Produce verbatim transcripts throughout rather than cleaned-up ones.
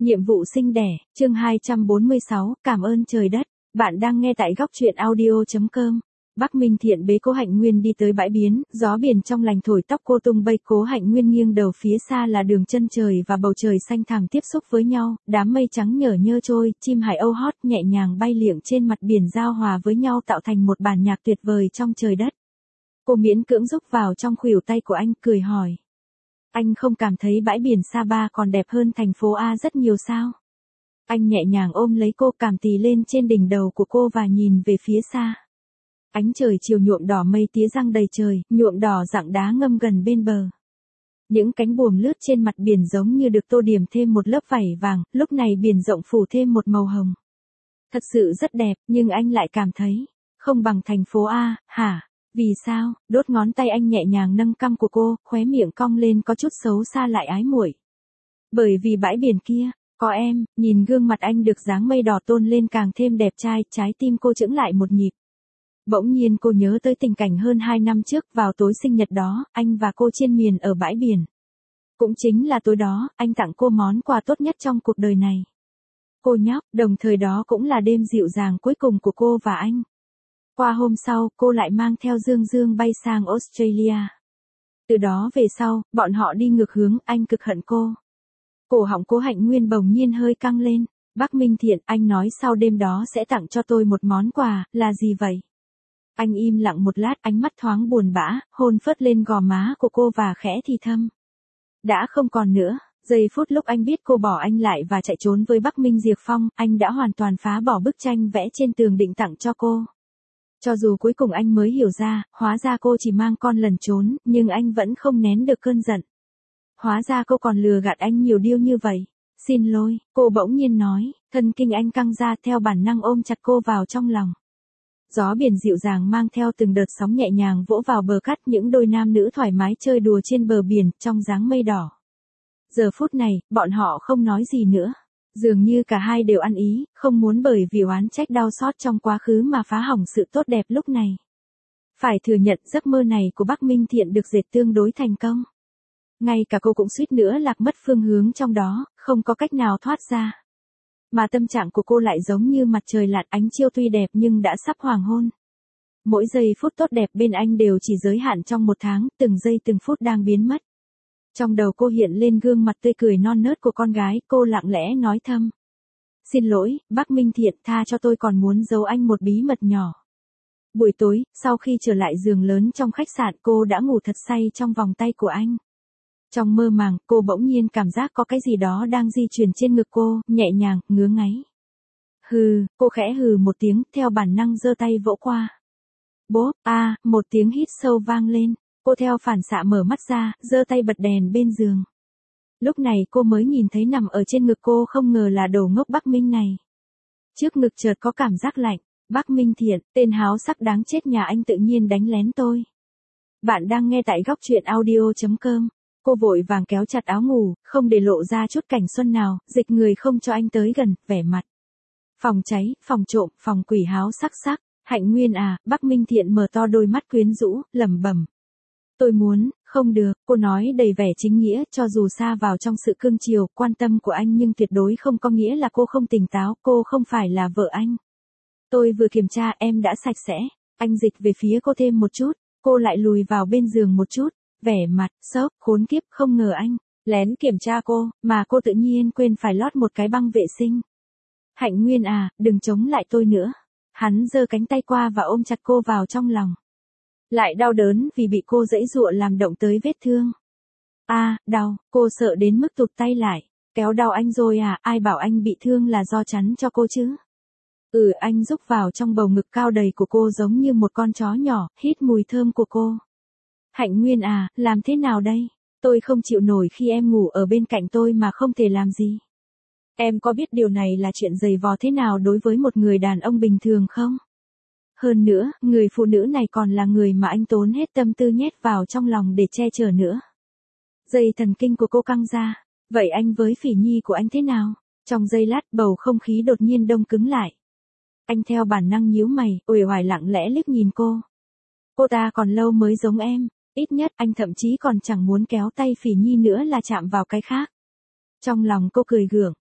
Nhiệm vụ sinh đẻ, chương hai trăm bốn mươi sáu, cảm ơn trời đất. Bạn đang nghe tại góc truyện audio chấm com. Bắc Minh Thiện bế Cố Hạnh Nguyên đi tới bãi biển, gió biển trong lành thổi tóc cô tung bay. Cố Hạnh Nguyên nghiêng đầu, phía xa là đường chân trời và bầu trời xanh thẳm tiếp xúc với nhau, đám mây trắng nhở nhơ trôi, chim hải âu hót nhẹ nhàng bay liệng trên mặt biển giao hòa với nhau tạo thành một bản nhạc tuyệt vời trong trời đất. Cô miễn cưỡng rúc vào trong khuỷu tay của anh, cười hỏi. Anh không cảm thấy bãi biển Sapa còn đẹp hơn thành phố A rất nhiều sao? Anh nhẹ nhàng ôm lấy cô, cảm tì lên trên đỉnh đầu của cô và nhìn về phía xa. Ánh trời chiều nhuộm đỏ mây tía răng đầy trời, nhuộm đỏ rặng đá ngâm gần bên bờ. Những cánh buồm lướt trên mặt biển giống như được tô điểm thêm một lớp vảy vàng, lúc này biển rộng phủ thêm một màu hồng. Thật sự rất đẹp, nhưng anh lại cảm thấy, không bằng thành phố A, hả? Vì sao? Đốt ngón tay anh nhẹ nhàng nâng cằm của cô, khóe miệng cong lên có chút xấu xa lại ái muội. Bởi vì bãi biển kia, có em. Nhìn gương mặt anh được dáng mây đỏ tôn lên càng thêm đẹp trai, trái tim cô chững lại một nhịp. Bỗng nhiên cô nhớ tới tình cảnh hơn hai năm trước, vào tối sinh nhật đó, anh và cô triền miên ở bãi biển. Cũng chính là tối đó, anh tặng cô món quà tốt nhất trong cuộc đời này. Cô nhóc, đồng thời đó cũng là đêm dịu dàng cuối cùng của cô và anh. Qua hôm sau, cô lại mang theo Dương Dương bay sang Australia. Từ đó về sau, bọn họ đi ngược hướng, anh cực hận cô. Cổ họng Cố Hạnh Nguyên bỗng nhiên hơi căng lên. Bắc Minh Thiện, anh nói sau đêm đó sẽ tặng cho tôi một món quà, là gì vậy? Anh im lặng một lát, ánh mắt thoáng buồn bã, hôn phớt lên gò má của cô và khẽ thì thầm. Đã không còn nữa. Giây phút lúc anh biết cô bỏ anh lại và chạy trốn với Bắc Minh Diệp Phong, anh đã hoàn toàn phá bỏ bức tranh vẽ trên tường định tặng cho cô. Cho dù cuối cùng anh mới hiểu ra, hóa ra cô chỉ mang con lẩn trốn, nhưng anh vẫn không nén được cơn giận. Hóa ra cô còn lừa gạt anh nhiều điều như vậy. Xin lỗi, cô bỗng nhiên nói, thân kinh anh căng ra, theo bản năng ôm chặt cô vào trong lòng. Gió biển dịu dàng mang theo từng đợt sóng nhẹ nhàng vỗ vào bờ cát, những đôi nam nữ thoải mái chơi đùa trên bờ biển, trong dáng mây đỏ. Giờ phút này, bọn họ không nói gì nữa. Dường như cả hai đều ăn ý, không muốn bởi vì oán trách đau xót trong quá khứ mà phá hỏng sự tốt đẹp lúc này. Phải thừa nhận giấc mơ này của Bắc Minh Thiện được dệt tương đối thành công. Ngay cả cô cũng suýt nữa lạc mất phương hướng trong đó, không có cách nào thoát ra. Mà tâm trạng của cô lại giống như mặt trời lặn, ánh chiều tuy đẹp nhưng đã sắp hoàng hôn. Mỗi giây phút tốt đẹp bên anh đều chỉ giới hạn trong một tháng, từng giây từng phút đang biến mất. Trong đầu cô hiện lên gương mặt tươi cười non nớt của con gái, cô lặng lẽ nói thầm. Xin lỗi, Bắc Minh Thiện, tha cho tôi còn muốn giấu anh một bí mật nhỏ. Buổi tối, sau khi trở lại giường lớn trong khách sạn, cô đã ngủ thật say trong vòng tay của anh. Trong mơ màng, cô bỗng nhiên cảm giác có cái gì đó đang di chuyển trên ngực cô, nhẹ nhàng, ngứa ngáy. Hừ, cô khẽ hừ một tiếng, theo bản năng giơ tay vỗ qua. Bốp, a, à, một tiếng hít sâu vang lên. Cô theo phản xạ mở mắt ra, giơ tay bật đèn bên giường. Lúc này cô mới nhìn thấy nằm ở trên ngực cô, không ngờ là đồ ngốc Bắc Minh này. Trước ngực chợt có cảm giác lạnh. Bắc Minh Thiện, tên háo sắc đáng chết nhà anh tự nhiên đánh lén tôi. Bạn đang nghe tại góc truyện audio chấm com. Cô vội vàng kéo chặt áo ngủ, không để lộ ra chút cảnh xuân nào, dịch người không cho anh tới gần, vẻ mặt. Phòng cháy, phòng trộm, phòng quỷ háo sắc sắc. Hạnh Nguyên à, Bắc Minh Thiện mở to đôi mắt quyến rũ, lẩm bẩm. Tôi muốn, không được, cô nói đầy vẻ chính nghĩa, cho dù xa vào trong sự cương chiều, quan tâm của anh nhưng tuyệt đối không có nghĩa là cô không tỉnh táo, cô không phải là vợ anh. Tôi vừa kiểm tra, em đã sạch sẽ. Anh dịch về phía cô thêm một chút, cô lại lùi vào bên giường một chút, vẻ mặt, sốc, khốn kiếp, không ngờ anh lén kiểm tra cô, mà cô tự nhiên quên phải lót một cái băng vệ sinh. Hạnh Nguyên à, đừng chống lại tôi nữa. Hắn giơ cánh tay qua và ôm chặt cô vào trong lòng. Lại đau đớn vì bị cô giãy giụa làm động tới vết thương. A, à, đau, cô sợ đến mức tụt tay lại. Kéo đau anh rồi à, ai bảo anh bị thương là do chắn cho cô chứ? Ừ, anh rúc vào trong bầu ngực cao đầy của cô giống như một con chó nhỏ, hít mùi thơm của cô. Hạnh Nguyên à, làm thế nào đây? Tôi không chịu nổi khi em ngủ ở bên cạnh tôi mà không thể làm gì. Em có biết điều này là chuyện dày vò thế nào đối với một người đàn ông bình thường không? Hơn nữa, người phụ nữ này còn là người mà anh tốn hết tâm tư nhét vào trong lòng để che chở nữa. Dây thần kinh của cô căng ra. Vậy anh với Phỉ Nhi của anh thế nào? Trong giây lát, bầu không khí đột nhiên đông cứng lại. Anh theo bản năng nhíu mày, uể oải lặng lẽ liếc nhìn cô. Cô ta còn lâu mới giống em, ít nhất anh thậm chí còn chẳng muốn kéo tay Phỉ Nhi nữa là chạm vào cái khác. Trong lòng cô cười gượng,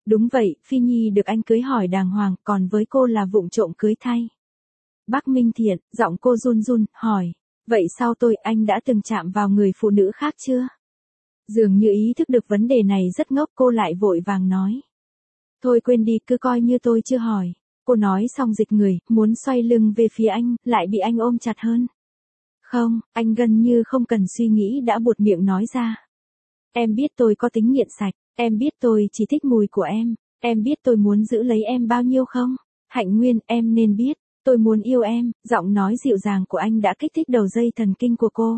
Đúng vậy, Phi Nhi được anh cưới hỏi đàng hoàng, còn với cô là vụng trộm cưới thay. Bắc Minh Thiện, giọng cô run run, hỏi. Vậy sau tôi, anh đã từng chạm vào người phụ nữ khác chưa? Dường như ý thức được vấn đề này rất ngốc, cô lại vội vàng nói. Thôi quên đi, cứ coi như tôi chưa hỏi. Cô nói xong dịch người, muốn xoay lưng về phía anh, lại bị anh ôm chặt hơn. Không, anh gần như không cần suy nghĩ đã buột miệng nói ra. Em biết tôi có tính nghiện sạch, em biết tôi chỉ thích mùi của em, em biết tôi muốn giữ lấy em bao nhiêu không? Hạnh Nguyên, em nên biết, tôi muốn yêu em, giọng nói dịu dàng của anh đã kích thích đầu dây thần kinh của cô.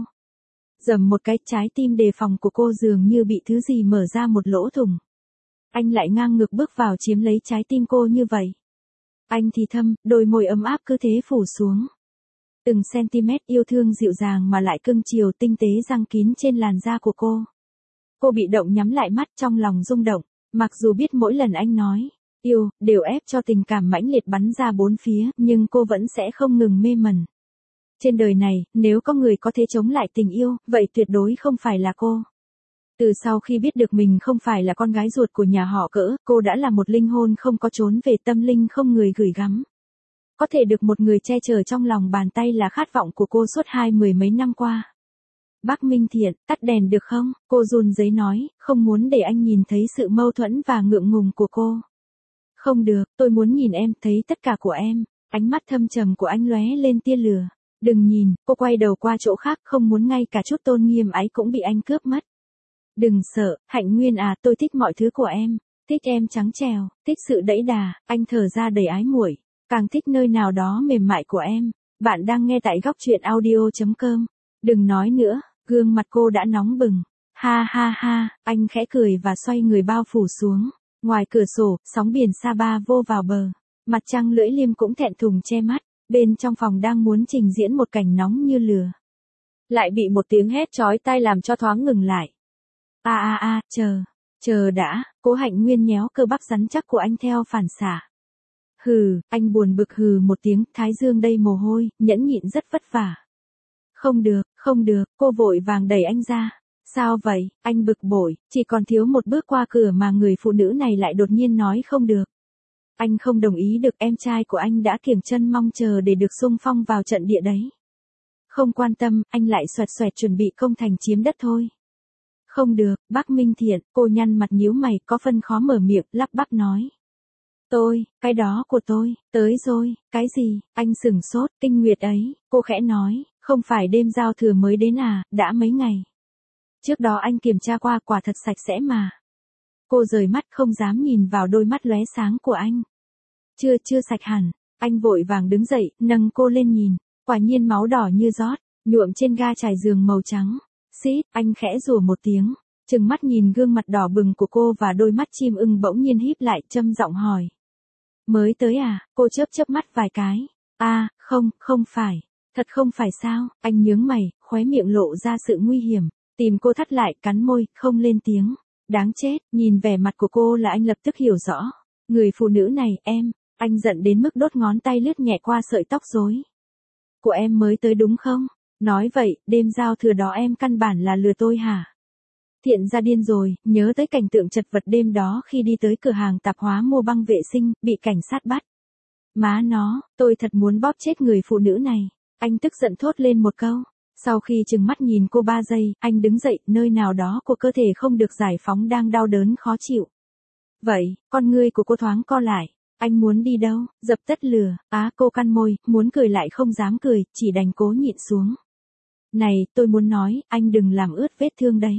Dầm một cái, trái tim đề phòng của cô dường như bị thứ gì mở ra một lỗ thủng. Anh lại ngang ngược bước vào chiếm lấy trái tim cô như vậy. Anh thì thầm, đôi môi ấm áp cứ thế phủ xuống. Từng centimet yêu thương dịu dàng mà lại cưng chiều tinh tế răng kín trên làn da của cô. Cô bị động nhắm lại mắt trong lòng rung động, mặc dù biết mỗi lần anh nói, yêu, đều ép cho tình cảm mãnh liệt bắn ra bốn phía, nhưng cô vẫn sẽ không ngừng mê mẩn. Trên đời này, nếu có người có thể chống lại tình yêu, vậy tuyệt đối không phải là cô. Từ sau khi biết được mình không phải là con gái ruột của nhà họ Cỡ, cô đã là một linh hồn không có trốn về, tâm linh không người gửi gắm. Có thể được một người che chở trong lòng bàn tay là khát vọng của cô suốt hai mười mấy năm qua. Bắc Minh Thiện, tắt đèn được không? Cô run rẩy nói, không muốn để anh nhìn thấy sự mâu thuẫn và ngượng ngùng của cô. Không được, tôi muốn nhìn em, thấy tất cả của em. Ánh mắt thâm trầm của anh lóe lên tia lửa. Đừng nhìn, cô quay đầu qua chỗ khác, không muốn ngay cả chút tôn nghiêm ấy cũng bị anh cướp mất. Đừng sợ, Hạnh Nguyên à, tôi thích mọi thứ của em. Thích em trắng trèo, thích sự đẫy đà, anh thở ra đầy ái muội. Càng thích nơi nào đó mềm mại của em. Bạn đang nghe tại góc truyện audio chấm com. Đừng nói nữa, gương mặt cô đã nóng bừng. Ha ha ha, anh khẽ cười và xoay người bao phủ xuống. Ngoài cửa sổ, sóng biển Sapa vô vào bờ. Mặt trăng lưỡi liềm cũng thẹn thùng che mắt. Bên trong phòng đang muốn trình diễn một cảnh nóng như lửa. Lại bị một tiếng hét chói tai làm cho thoáng ngừng lại. A a a, chờ, chờ đã, Cố Hạnh Nguyên nhéo cơ bắp rắn chắc của anh theo phản xạ. Hừ, anh buồn bực hừ một tiếng, thái dương đầy mồ hôi, nhẫn nhịn rất vất vả. Không được, không được, cô vội vàng đẩy anh ra. Sao vậy, anh bực bội, chỉ còn thiếu một bước qua cửa mà người phụ nữ này lại đột nhiên nói không được. Anh không đồng ý được, em trai của anh đã kiểng chân mong chờ để được xung phong vào trận địa đấy. Không quan tâm, anh lại xoẹt xoẹt chuẩn bị công thành chiếm đất thôi. Không được, Bắc Minh Thiện, cô nhăn mặt nhíu mày, có phân khó mở miệng, lắp bắp nói. Tôi, cái đó của tôi, tới rồi, cái gì, anh sửng sốt, kinh nguyệt ấy, cô khẽ nói, không phải đêm giao thừa mới đến à, đã mấy ngày. Trước đó anh kiểm tra qua, quả thật sạch sẽ mà. Cô rời mắt không dám nhìn vào đôi mắt lóe sáng của anh. Chưa chưa sạch hẳn, anh vội vàng đứng dậy, nâng cô lên nhìn, quả nhiên máu đỏ như rót, nhuộm trên ga trải giường màu trắng. Xít, anh khẽ rủa một tiếng, trừng mắt nhìn gương mặt đỏ bừng của cô và đôi mắt chim ưng bỗng nhiên híp lại, châm giọng hỏi. Mới tới à, cô chớp chớp mắt vài cái. À, không, không phải. Thật không phải sao, anh nhướng mày, khóe miệng lộ ra sự nguy hiểm, tìm cô thắt lại, cắn môi, không lên tiếng. Đáng chết, nhìn vẻ mặt của cô là anh lập tức hiểu rõ. Người phụ nữ này, em, anh giận đến mức đốt ngón tay lướt nhẹ qua sợi tóc rối. Của em mới tới đúng không? Nói vậy, đêm giao thừa đó em căn bản là lừa tôi hả? Thiện ra điên rồi, nhớ tới cảnh tượng chật vật đêm đó khi đi tới cửa hàng tạp hóa mua băng vệ sinh, bị cảnh sát bắt. Má nó, tôi thật muốn bóp chết người phụ nữ này. Anh tức giận thốt lên một câu. Sau khi chừng mắt nhìn cô ba giây, anh đứng dậy, nơi nào đó của cơ thể không được giải phóng đang đau đớn khó chịu. Vậy, con ngươi của cô thoáng co lại. Anh muốn đi đâu? Dập tắt lửa. Á, cô cắn môi, muốn cười lại không dám cười, chỉ đành cố nhịn xuống. Này, tôi muốn nói, anh đừng làm ướt vết thương đấy.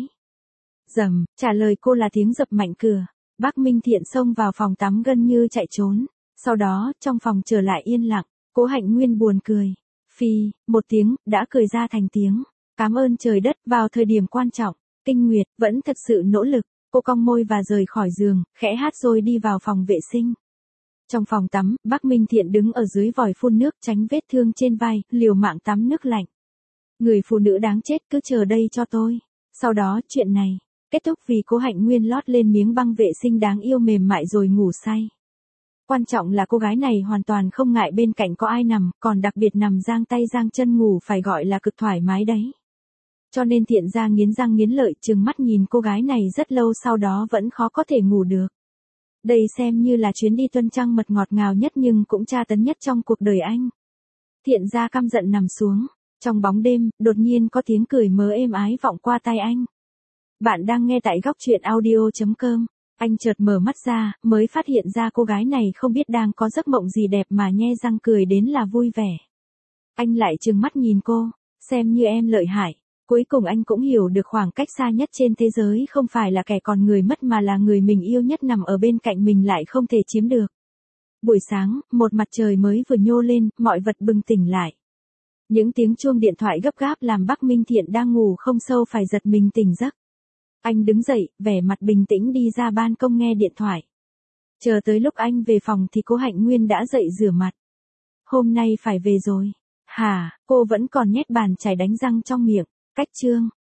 Dầm, trả lời cô là tiếng dập mạnh cửa. Bắc Minh Thiện xông vào phòng tắm gần như chạy trốn. Sau đó, trong phòng trở lại yên lặng, Cố Hạnh Nguyên buồn cười. Phi, một tiếng, đã cười ra thành tiếng. Cảm ơn trời đất, vào thời điểm quan trọng, Kinh Nguyệt, vẫn thật sự nỗ lực. Cô cong môi và rời khỏi giường, khẽ hát rồi đi vào phòng vệ sinh. Trong phòng tắm, Bắc Minh Thiện đứng ở dưới vòi phun nước tránh vết thương trên vai, liều mạng tắm nước lạnh. Người phụ nữ đáng chết, cứ chờ đây cho tôi. Sau đó, chuyện này kết thúc vì Cố Hạnh Nguyên lót lên miếng băng vệ sinh đáng yêu mềm mại rồi ngủ say. Quan trọng là cô gái này hoàn toàn không ngại bên cạnh có ai nằm, còn đặc biệt nằm giang tay giang chân ngủ phải gọi là cực thoải mái đấy. Cho nên Thiện ra nghiến răng nghiến lợi, trừng mắt nhìn cô gái này rất lâu, sau đó vẫn khó có thể ngủ được. Đây xem như là chuyến đi tuần trăng mật ngọt ngào nhất nhưng cũng tra tấn nhất trong cuộc đời anh. Thiện gia căm giận nằm xuống. Trong bóng đêm, đột nhiên có tiếng cười mớ êm ái vọng qua tai anh. Bạn đang nghe tại góc truyện audio chấm com. Anh chợt mở mắt ra, mới phát hiện ra cô gái này không biết đang có giấc mộng gì đẹp mà nhe răng cười đến là vui vẻ. Anh lại trừng mắt nhìn cô, xem như em lợi hại. Cuối cùng anh cũng hiểu được khoảng cách xa nhất trên thế giới không phải là kẻ còn người mất mà là người mình yêu nhất nằm ở bên cạnh mình lại không thể chiếm được. Buổi sáng, một mặt trời mới vừa nhô lên, mọi vật bừng tỉnh lại. Những tiếng chuông điện thoại gấp gáp làm Bắc Minh Thiện đang ngủ không sâu phải giật mình tỉnh giấc. Anh đứng dậy, vẻ mặt bình tĩnh đi ra ban công nghe điện thoại. Chờ tới lúc anh về phòng thì cô Hạnh Nguyên đã dậy rửa mặt. Hôm nay phải về rồi. Hả, cô vẫn còn nhét bàn chải đánh răng trong miệng. Cách chương.